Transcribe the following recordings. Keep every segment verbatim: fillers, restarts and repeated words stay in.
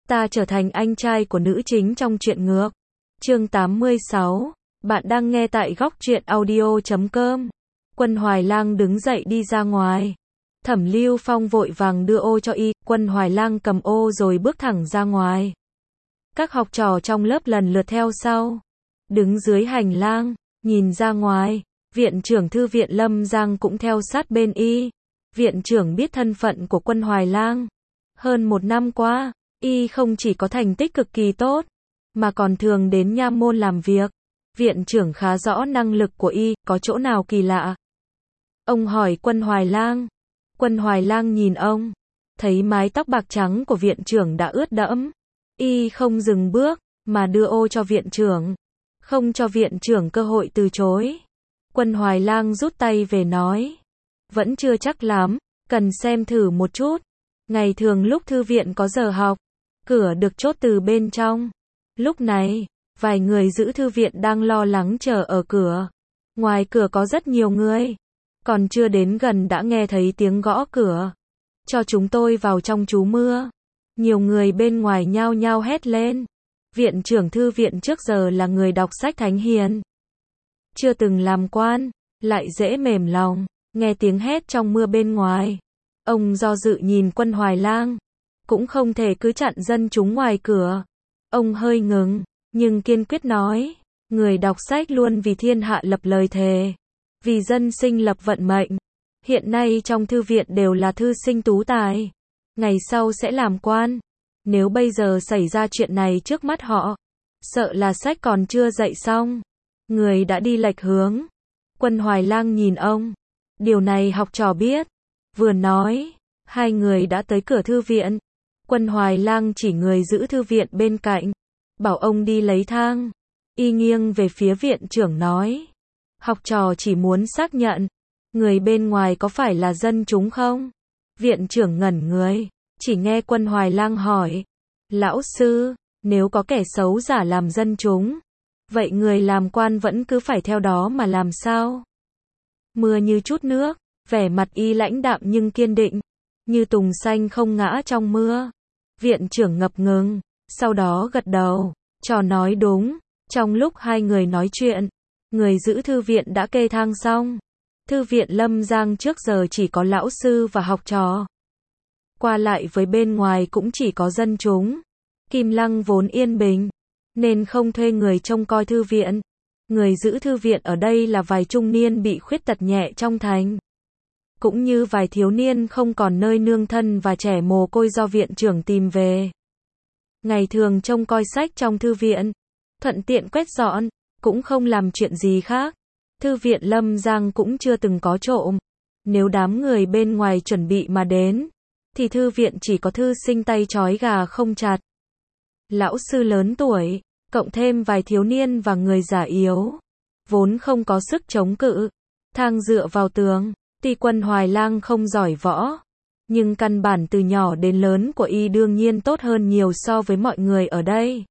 Ta trở thành anh trai của nữ chính trong truyện ngược. Chương tám mươi sáu. Bạn đang nghe tại góc truyện audio chấm com. Quân Hoài Lang đứng dậy đi ra ngoài. Thẩm Lưu Phong vội vàng đưa ô cho y, Quân Hoài Lang cầm ô rồi bước thẳng ra ngoài. Các học trò trong lớp lần lượt theo sau. Đứng dưới hành lang, nhìn ra ngoài, viện trưởng thư viện Lâm Giang cũng theo sát bên y. Viện trưởng biết thân phận của Quân Hoài Lang. Hơn một năm qua, y không chỉ có thành tích cực kỳ tốt, mà còn thường đến nha môn làm việc. Viện trưởng khá rõ năng lực của y, có chỗ nào kỳ lạ. Ông hỏi Quân Hoài Lang. Quân Hoài Lang nhìn ông, thấy mái tóc bạc trắng của viện trưởng đã ướt đẫm. Y không dừng bước, mà đưa ô cho viện trưởng. Không cho viện trưởng cơ hội từ chối. Quân Hoài Lang rút tay về nói. Vẫn chưa chắc lắm, cần xem thử một chút. Ngày thường lúc thư viện có giờ học, cửa được chốt từ bên trong. Lúc này, vài người giữ thư viện đang lo lắng chờ ở cửa. Ngoài cửa có rất nhiều người. Còn chưa đến gần đã nghe thấy tiếng gõ cửa. Cho chúng tôi vào trong trú mưa. Nhiều người bên ngoài nhao nhao hét lên. Viện trưởng thư viện trước giờ là người đọc sách thánh hiền. Chưa từng làm quan, lại dễ mềm lòng. Nghe tiếng hét trong mưa bên ngoài. Ông do dự nhìn Quân Hoài Lang. Cũng không thể cứ chặn dân chúng ngoài cửa. Ông hơi ngừng, nhưng kiên quyết nói. Người đọc sách luôn vì thiên hạ lập lời thề. Vì dân sinh lập vận mệnh. Hiện nay trong thư viện đều là thư sinh tú tài. Ngày sau sẽ làm quan. Nếu bây giờ xảy ra chuyện này trước mắt họ, sợ là sách còn chưa dạy xong. Người đã đi lệch hướng. Quân Hoài Lang nhìn ông. Điều này học trò biết. Vừa nói, hai người đã tới cửa thư viện. Quân Hoài Lang chỉ người giữ thư viện bên cạnh, bảo ông đi lấy thang. Y nghiêng về phía viện trưởng nói. Học trò chỉ muốn xác nhận, người bên ngoài có phải là dân chúng không? Viện trưởng ngẩn người, chỉ nghe Quân Hoài Lang hỏi. Lão sư, nếu có kẻ xấu giả làm dân chúng, vậy người làm quan vẫn cứ phải theo đó mà làm sao? Mưa như chút nước, vẻ mặt y lãnh đạm nhưng kiên định, như tùng xanh không ngã trong mưa. Viện trưởng ngập ngừng, sau đó gật đầu, trò nói đúng. Trong lúc hai người nói chuyện, người giữ thư viện đã kê thang xong. Thư viện Lâm Giang trước giờ chỉ có lão sư và học trò. Qua lại với bên ngoài cũng chỉ có dân chúng. Kim Lăng vốn yên bình, nên không thuê người trông coi thư viện. Người giữ thư viện ở đây là vài trung niên bị khuyết tật nhẹ trong thành. Cũng như vài thiếu niên không còn nơi nương thân và trẻ mồ côi do viện trưởng tìm về. Ngày thường trông coi sách trong thư viện, thuận tiện quét dọn, cũng không làm chuyện gì khác. Thư viện Lâm Giang cũng chưa từng có trộm. Nếu đám người bên ngoài chuẩn bị mà đến, thì thư viện chỉ có thư sinh tay trói gà không chặt. Lão sư lớn tuổi, cộng thêm vài thiếu niên và người già yếu, vốn không có sức chống cự. Thang dựa vào tường. Tuy Quân Hoài Lang không giỏi võ, nhưng căn bản từ nhỏ đến lớn của y đương nhiên tốt hơn nhiều so với mọi người ở đây.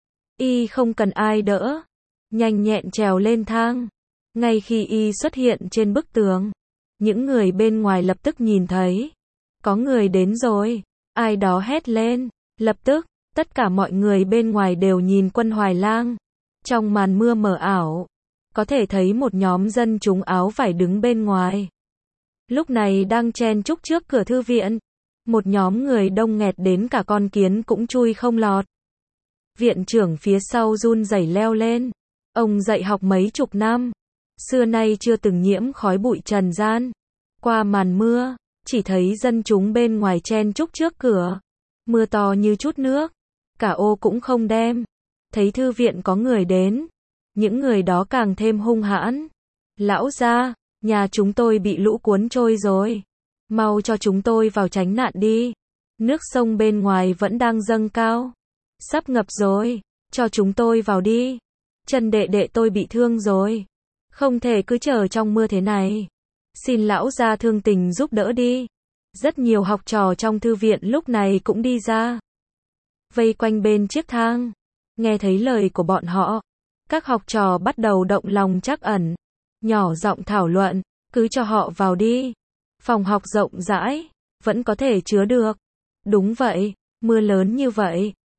Y không cần ai đỡ, nhanh nhẹn trèo lên thang. Ngay khi y xuất hiện trên bức tường, những người bên ngoài lập tức nhìn thấy. Có người đến rồi, ai đó hét lên. Lập tức, tất cả mọi người bên ngoài đều nhìn Quân Hoài Lang. Trong màn mưa mờ ảo, có thể thấy một nhóm dân chúng áo vải đứng bên ngoài. Lúc này đang chen chúc trước cửa thư viện. Một nhóm người đông nghẹt đến cả con kiến cũng chui không lọt. Viện trưởng phía sau run rẩy leo lên. Ông dạy học mấy chục năm, xưa nay chưa từng nhiễm khói bụi trần gian. Qua màn mưa, chỉ thấy dân chúng bên ngoài chen chúc trước cửa. Mưa to như chút nước, cả ô cũng không đem. Thấy thư viện có người đến, những người đó càng thêm hung hãn. Lão gia, nhà chúng tôi bị lũ cuốn trôi rồi. Mau cho chúng tôi vào tránh nạn đi. Nước sông bên ngoài vẫn đang dâng cao. Sắp ngập rồi. Cho chúng tôi vào đi. Chân đệ đệ tôi bị thương rồi. Không thể cứ chờ trong mưa thế này. Xin lão gia thương tình giúp đỡ đi. Rất nhiều học trò trong thư viện lúc này cũng đi ra. Vây quanh bên chiếc thang. Nghe thấy lời của bọn họ, các học trò bắt đầu động lòng trắc ẩn. Nhỏ giọng thảo luận, cứ cho họ vào đi. Phòng học rộng rãi, vẫn có thể chứa được. Đúng vậy, mưa lớn như vậy,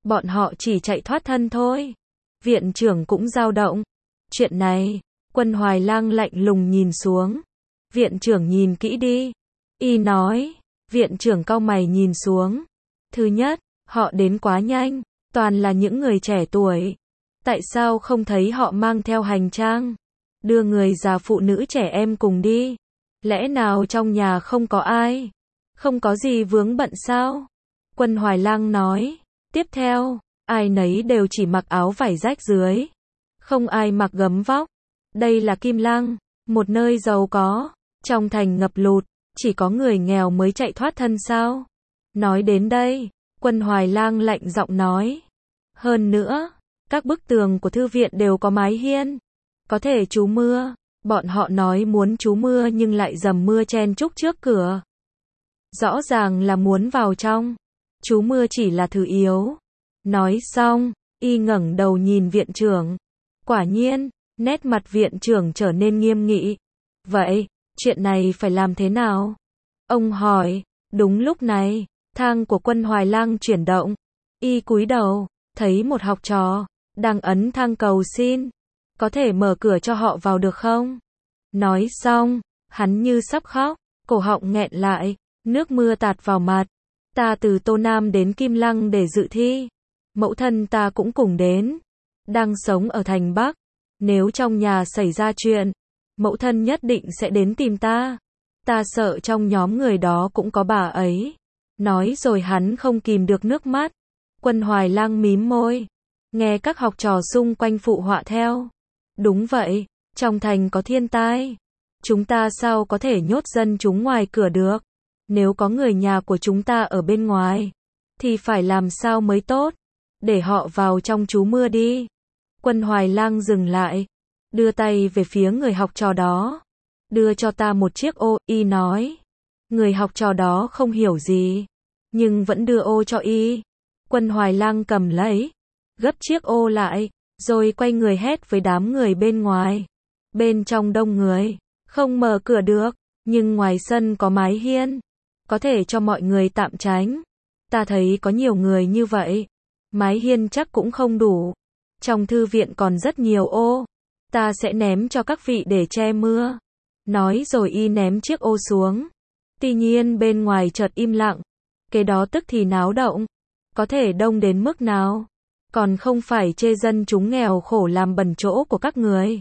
Bọn họ chỉ chạy thoát thân thôi. Viện trưởng cũng dao động. Chuyện này, Quân Hoài Lang lạnh lùng nhìn xuống. Viện trưởng nhìn kỹ đi. Y nói. Viện trưởng cau mày nhìn xuống. Thứ nhất, họ đến quá nhanh, toàn là những người trẻ tuổi. Tại sao không thấy họ mang theo hành trang? Đưa người già phụ nữ trẻ em cùng đi. Lẽ nào trong nhà không có ai? Không có gì vướng bận sao? Quân Hoài Lang nói. Tiếp theo, ai nấy đều chỉ mặc áo vải rách dưới. Không ai mặc gấm vóc. Đây là Kim Lăng, một nơi giàu có. Trong thành ngập lụt, chỉ có người nghèo mới chạy thoát thân sao? Nói đến đây, Quân Hoài Lang lạnh giọng nói. Hơn nữa, các bức tường của thư viện đều có mái hiên. Có thể trú mưa. Bọn họ nói muốn trú mưa nhưng lại dầm mưa chen chúc trước cửa. Rõ ràng là muốn vào trong. Trú mưa chỉ là thứ yếu. Nói xong, y ngẩng đầu nhìn viện trưởng. Quả nhiên, nét mặt viện trưởng trở nên nghiêm nghị. Vậy, chuyện này phải làm thế nào? Ông hỏi. Đúng lúc này, thang của Quân Hoài Lang chuyển động. Y cúi đầu, thấy một học trò đang ấn thang cầu xin. Có thể mở cửa cho họ vào được không? Nói xong, hắn như sắp khóc, cổ họng nghẹn lại, nước mưa tạt vào mặt. Ta từ Tô Nam đến Kim Lăng để dự thi. Mẫu thân ta cũng cùng đến. Đang sống ở thành Bắc. Nếu trong nhà xảy ra chuyện, mẫu thân nhất định sẽ đến tìm ta. Ta sợ trong nhóm người đó cũng có bà ấy. Nói rồi hắn không kìm được nước mắt. Quân Hoài Lang mím môi. Nghe các học trò xung quanh phụ họa theo. Đúng vậy, trong thành có thiên tai. Chúng ta sao có thể nhốt dân chúng ngoài cửa được? Nếu có người nhà của chúng ta ở bên ngoài, thì phải làm sao mới tốt? Để họ vào trong trú mưa đi. Quân Hoài Lang dừng lại, đưa tay về phía người học trò đó. Đưa cho ta một chiếc ô, y nói. Người học trò đó không hiểu gì, nhưng vẫn đưa ô cho y. Quân Hoài Lang cầm lấy, gấp chiếc ô lại, rồi quay người hét với đám người bên ngoài. Bên trong đông người, không mở cửa được, nhưng ngoài sân có mái hiên, có thể cho mọi người tạm tránh. Ta thấy có nhiều người như vậy, mái hiên chắc cũng không đủ. Trong thư viện còn rất nhiều ô, ta sẽ ném cho các vị để che mưa. Nói rồi y ném chiếc ô xuống. Tuy nhiên bên ngoài chợt im lặng. Cái đó tức thì náo động. Có thể đông đến mức nào? Còn không phải chê dân chúng nghèo khổ làm bẩn chỗ của các người.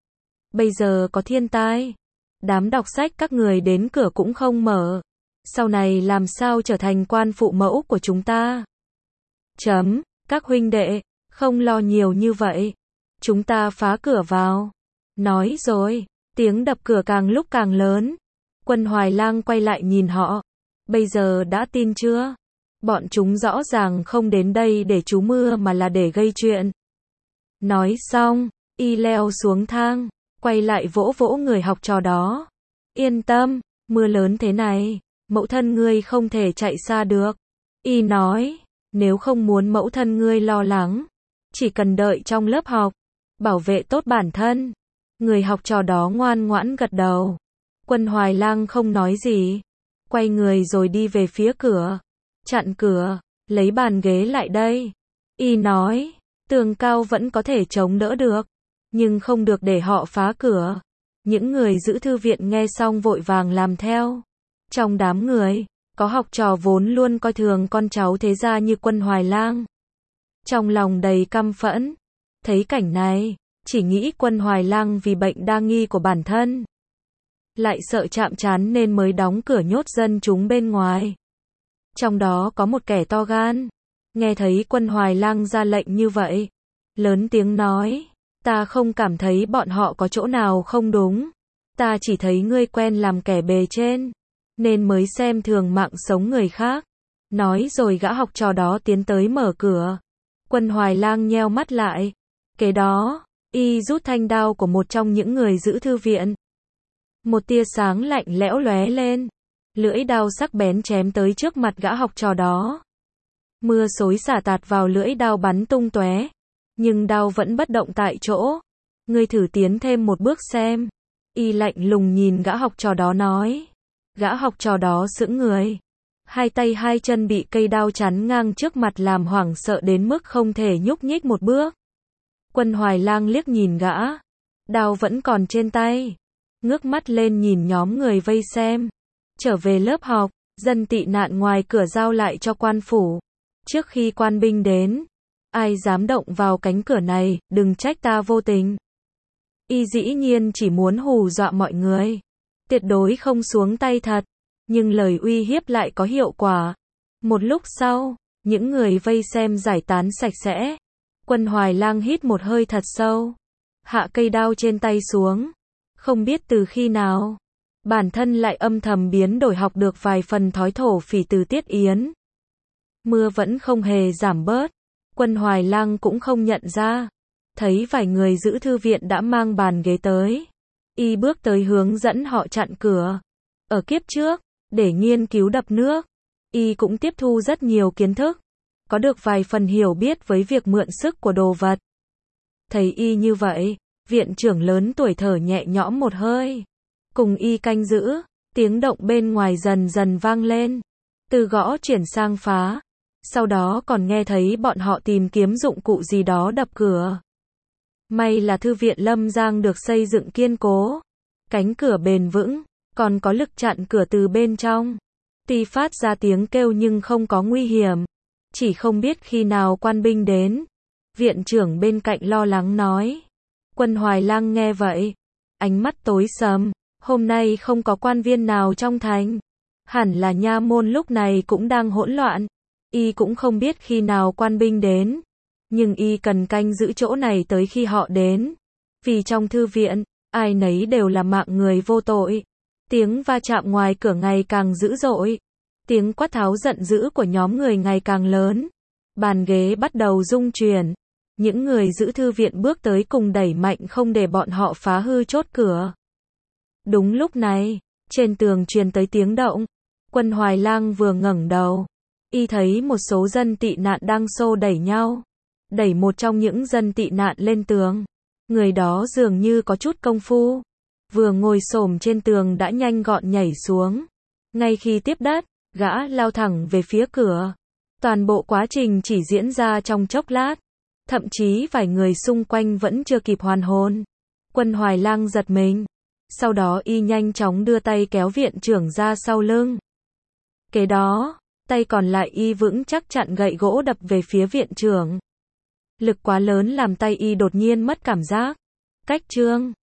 Bây giờ có thiên tai. Đám đọc sách các người đến cửa cũng không mở. Sau này làm sao trở thành quan phụ mẫu của chúng ta? Chấm, các huynh đệ, không lo nhiều như vậy. Chúng ta phá cửa vào. Nói rồi, tiếng đập cửa càng lúc càng lớn. Quân Hoài Lang quay lại nhìn họ. Bây giờ đã tin chưa? Bọn chúng rõ ràng không đến đây để trú mưa mà là để gây chuyện. Nói xong, y leo xuống thang, quay lại vỗ vỗ người học trò đó. Yên tâm, mưa lớn thế này, mẫu thân ngươi không thể chạy xa được. Y nói, nếu không muốn mẫu thân ngươi lo lắng, chỉ cần đợi trong lớp học, bảo vệ tốt bản thân. Người học trò đó ngoan ngoãn gật đầu. Quân Hoài Lang không nói gì, quay người rồi đi về phía cửa, chặn cửa, lấy bàn ghế lại đây. Y nói, tường cao vẫn có thể chống đỡ được, nhưng không được để họ phá cửa. Những người giữ thư viện nghe xong vội vàng làm theo. Trong đám người, có học trò vốn luôn coi thường con cháu thế gia như Quân Hoài Lang. Trong lòng đầy căm phẫn, thấy cảnh này, chỉ nghĩ Quân Hoài Lang vì bệnh đa nghi của bản thân, lại sợ chạm trán nên mới đóng cửa nhốt dân chúng bên ngoài. Trong đó có một kẻ to gan, nghe thấy Quân Hoài Lang ra lệnh như vậy, lớn tiếng nói, ta không cảm thấy bọn họ có chỗ nào không đúng, ta chỉ thấy ngươi quen làm kẻ bề trên, nên mới xem thường mạng sống người khác. Nói rồi gã học trò đó tiến tới mở cửa. Quân Hoài Lang nheo mắt lại. Kế đó, y rút thanh đao của một trong những người giữ thư viện. Một tia sáng lạnh lẽo lóe lên. Lưỡi đao sắc bén chém tới trước mặt gã học trò đó. Mưa xối xả tạt vào lưỡi đao bắn tung tóe, nhưng đao vẫn bất động tại chỗ. Ngươi thử tiến thêm một bước xem. Y lạnh lùng nhìn gã học trò đó nói. Gã học trò đó sững người. Hai tay hai chân bị cây đao chắn ngang trước mặt làm hoảng sợ đến mức không thể nhúc nhích một bước. Quân Hoài Lang liếc nhìn gã. Đao vẫn còn trên tay. Ngước mắt lên nhìn nhóm người vây xem. Trở về lớp học, dân tị nạn ngoài cửa giao lại cho quan phủ. Trước khi quan binh đến, ai dám động vào cánh cửa này, đừng trách ta vô tình. Y dĩ nhiên chỉ muốn hù dọa mọi người. Tuyệt đối không xuống tay thật. Nhưng lời uy hiếp lại có hiệu quả. Một lúc sau, những người vây xem giải tán sạch sẽ. Quân Hoài Lang hít một hơi thật sâu. Hạ cây đao trên tay xuống. Không biết từ khi nào, bản thân lại âm thầm biến đổi học được vài phần thói thổ phỉ từ Tiết Yến. Mưa vẫn không hề giảm bớt. Quân Hoài Lang cũng không nhận ra. Thấy vài người giữ thư viện đã mang bàn ghế tới. Y bước tới hướng dẫn họ chặn cửa. Ở kiếp trước, để nghiên cứu đập nước, Y cũng tiếp thu rất nhiều kiến thức. Có được vài phần hiểu biết với việc mượn sức của đồ vật. Thấy Y như vậy, viện trưởng lớn tuổi thở nhẹ nhõm một hơi. Cùng Y canh giữ, tiếng động bên ngoài dần dần vang lên. Từ gõ chuyển sang phá. Sau đó còn nghe thấy bọn họ tìm kiếm dụng cụ gì đó đập cửa. May là thư viện Lâm Giang được xây dựng kiên cố. Cánh cửa bền vững, còn có lực chặn cửa từ bên trong. Tuy phát ra tiếng kêu nhưng không có nguy hiểm. Chỉ không biết khi nào quan binh đến. Viện trưởng bên cạnh lo lắng nói. Quân Hoài Lang nghe vậy. Ánh mắt tối sầm. Hôm nay không có quan viên nào trong thành. Hẳn là nha môn lúc này cũng đang hỗn loạn. Y cũng không biết khi nào quan binh đến. Nhưng Y cần canh giữ chỗ này tới khi họ đến. Vì trong thư viện, ai nấy đều là mạng người vô tội. Tiếng va chạm ngoài cửa ngày càng dữ dội. Tiếng quát tháo giận dữ của nhóm người ngày càng lớn. Bàn ghế bắt đầu rung chuyển. Những người giữ thư viện bước tới cùng đẩy mạnh không để bọn họ phá hư chốt cửa. Đúng lúc này, trên tường truyền tới tiếng động. Quân Hoài Lang vừa ngẩng đầu. Y thấy một số dân tị nạn đang xô đẩy nhau. Đẩy một trong những dân tị nạn lên tường. Người đó dường như có chút công phu. Vừa ngồi xổm trên tường đã nhanh gọn nhảy xuống. Ngay khi tiếp đất, gã lao thẳng về phía cửa. Toàn bộ quá trình chỉ diễn ra trong chốc lát. Thậm chí vài người xung quanh vẫn chưa kịp hoàn hồn. Quân Hoài Lang giật mình. Sau đó Y nhanh chóng đưa tay kéo viện trưởng ra sau lưng. Kế đó, tay còn lại Y vững chắc chặn gậy gỗ đập về phía viện trưởng. Lực quá lớn làm tay Y đột nhiên mất cảm giác. Cách chương